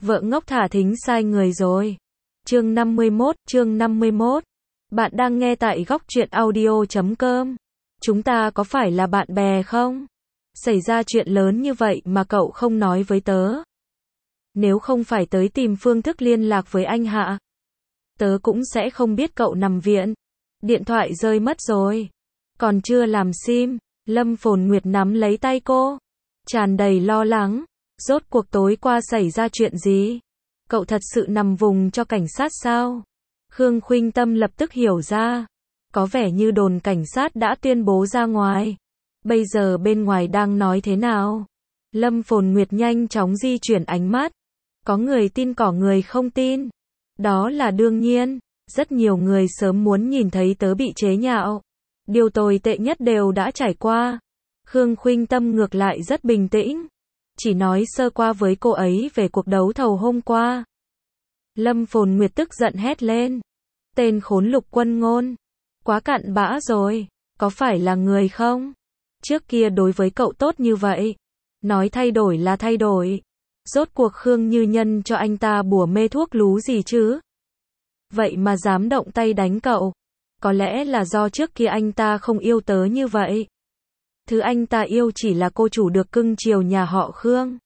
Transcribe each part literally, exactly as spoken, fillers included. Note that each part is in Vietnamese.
Vợ ngốc thả thính sai người rồi. Chương năm mươi mốt, chương năm mươi mốt. Bạn đang nghe tại góc truyện audio chấm com. Chúng ta có phải là bạn bè không? Xảy ra chuyện lớn như vậy mà cậu không nói với tớ. Nếu không phải tới tìm phương thức liên lạc với anh Hạ, tớ cũng sẽ không biết cậu nằm viện. Điện thoại rơi mất rồi. Còn chưa làm sim. Lâm Phồn Nguyệt nắm lấy tay cô, tràn đầy lo lắng. Rốt cuộc tối qua xảy ra chuyện gì? Cậu thật sự nằm vùng cho cảnh sát sao? Khương Khuynh Tâm lập tức hiểu ra. Có vẻ như đồn cảnh sát đã tuyên bố ra ngoài. Bây giờ bên ngoài đang nói thế nào? Lâm Phồn Nguyệt nhanh chóng di chuyển ánh mắt. Có người tin có người không tin. Đó là đương nhiên. Rất nhiều người sớm muốn nhìn thấy tớ bị chế nhạo. Điều tồi tệ nhất đều đã trải qua. Khương Khuynh Tâm ngược lại rất bình tĩnh. Chỉ nói sơ qua với cô ấy về cuộc đấu thầu hôm qua. Lâm Phồn Nguyệt tức giận hét lên. Tên khốn Lục Quân Ngôn. Quá cặn bã rồi. Có phải là người không? Trước kia đối với cậu tốt như vậy. Nói thay đổi là thay đổi. Rốt cuộc Khương Như Nhân cho anh ta bùa mê thuốc lú gì chứ? Vậy mà dám động tay đánh cậu. Có lẽ là do trước kia anh ta không yêu tớ như vậy. Thứ anh ta yêu chỉ là cô chủ được cưng chiều nhà họ Khương.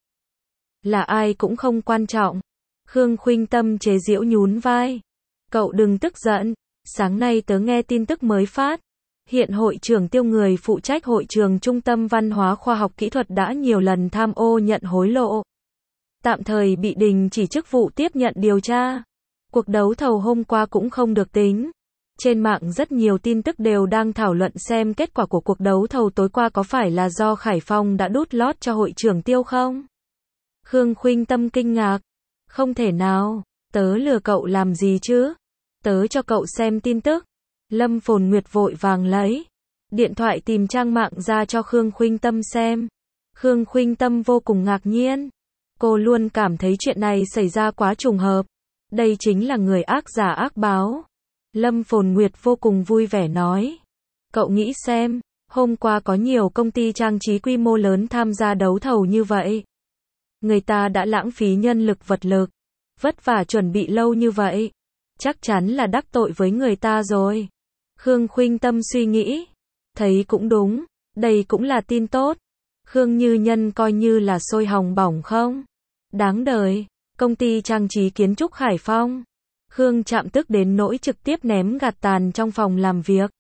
Là ai cũng không quan trọng. Khương Khuynh Tâm chế giễu nhún vai. Cậu đừng tức giận. Sáng nay tớ nghe tin tức mới phát. Hiện hội trưởng Tiêu, người phụ trách hội trường Trung tâm Văn hóa Khoa học Kỹ thuật đã nhiều lần tham ô nhận hối lộ. Tạm thời bị đình chỉ chức vụ tiếp nhận điều tra. Cuộc đấu thầu hôm qua cũng không được tính. Trên mạng rất nhiều tin tức đều đang thảo luận xem kết quả của cuộc đấu thầu tối qua có phải là do Khải Phong đã đút lót cho hội trưởng Tiêu không? Khương Khuynh Tâm kinh ngạc. Không thể nào, tớ lừa cậu làm gì chứ? Tớ cho cậu xem tin tức. Lâm Phồn Nguyệt vội vàng lấy điện thoại tìm trang mạng ra cho Khương Khuynh Tâm xem. Khương Khuynh Tâm vô cùng ngạc nhiên. Cô luôn cảm thấy chuyện này xảy ra quá trùng hợp. Đây chính là người ác giả ác báo. Lâm Phồn Nguyệt vô cùng vui vẻ nói. Cậu nghĩ xem, hôm qua có nhiều công ty trang trí quy mô lớn tham gia đấu thầu như vậy. Người ta đã lãng phí nhân lực vật lực, vất vả chuẩn bị lâu như vậy. Chắc chắn là đắc tội với người ta rồi. Khương Khuynh Tâm suy nghĩ. Thấy cũng đúng, đây cũng là tin tốt. Khương Như Nhân coi như là sôi hỏng bỏng không? Đáng đời, công ty trang trí kiến trúc Khải Phong. Khương Trạm tức đến nỗi trực tiếp ném gạt tàn trong phòng làm việc.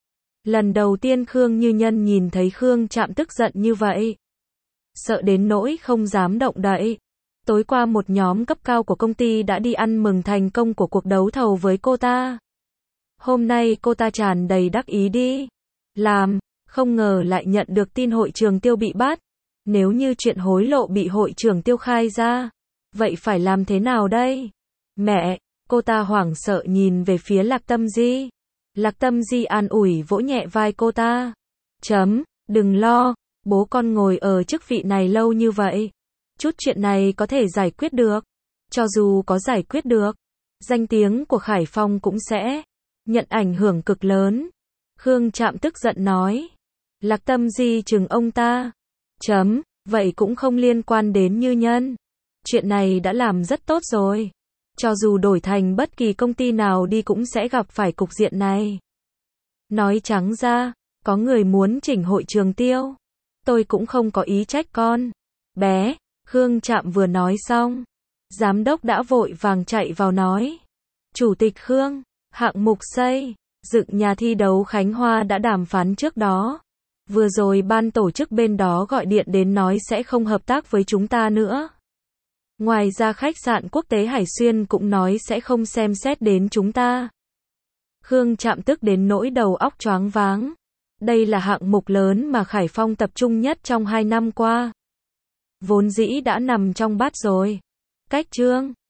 Lần đầu tiên Khương Như Nhân nhìn thấy Khương Trạm tức giận như vậy. Sợ đến nỗi không dám động đậy. Tối qua một nhóm cấp cao của công ty đã đi ăn mừng thành công của cuộc đấu thầu với cô ta. Hôm nay cô ta tràn đầy đắc ý đi làm, không ngờ lại nhận được tin hội trưởng Tiêu bị bắt. Nếu như chuyện hối lộ bị hội trưởng Tiêu khai ra, vậy phải làm thế nào đây? Mẹ! Cô ta hoảng sợ nhìn về phía Lạc Tâm Di. Lạc Tâm Di an ủi vỗ nhẹ vai cô ta. Chấm, đừng lo, bố con ngồi ở chức vị này lâu như vậy. Chút chuyện này có thể giải quyết được. Cho dù có giải quyết được, danh tiếng của Khải Phong cũng sẽ nhận ảnh hưởng cực lớn. Khương Trạm tức giận nói. Lạc Tâm Di trừng ông ta. Chấm, vậy cũng không liên quan đến Như Nhân. Chuyện này đã làm rất tốt rồi. Cho dù đổi thành bất kỳ công ty nào đi cũng sẽ gặp phải cục diện này. Nói trắng ra, có người muốn chỉnh hội trường Tiêu. Tôi cũng không có ý trách con bé. Khương Trạm vừa nói xong, giám đốc đã vội vàng chạy vào nói. Chủ tịch Khương, hạng mục xây dựng nhà thi đấu Khánh Hoa đã đàm phán trước đó. Vừa rồi ban tổ chức bên đó gọi điện đến nói sẽ không hợp tác với chúng ta nữa. Ngoài ra khách sạn quốc tế Hải Xuyên cũng nói sẽ không xem xét đến chúng ta. Khương Trạm tức đến nỗi đầu óc choáng váng. Đây là hạng mục lớn mà Khải Phong tập trung nhất trong hai năm qua. Vốn dĩ đã nằm trong bát rồi. Cách chương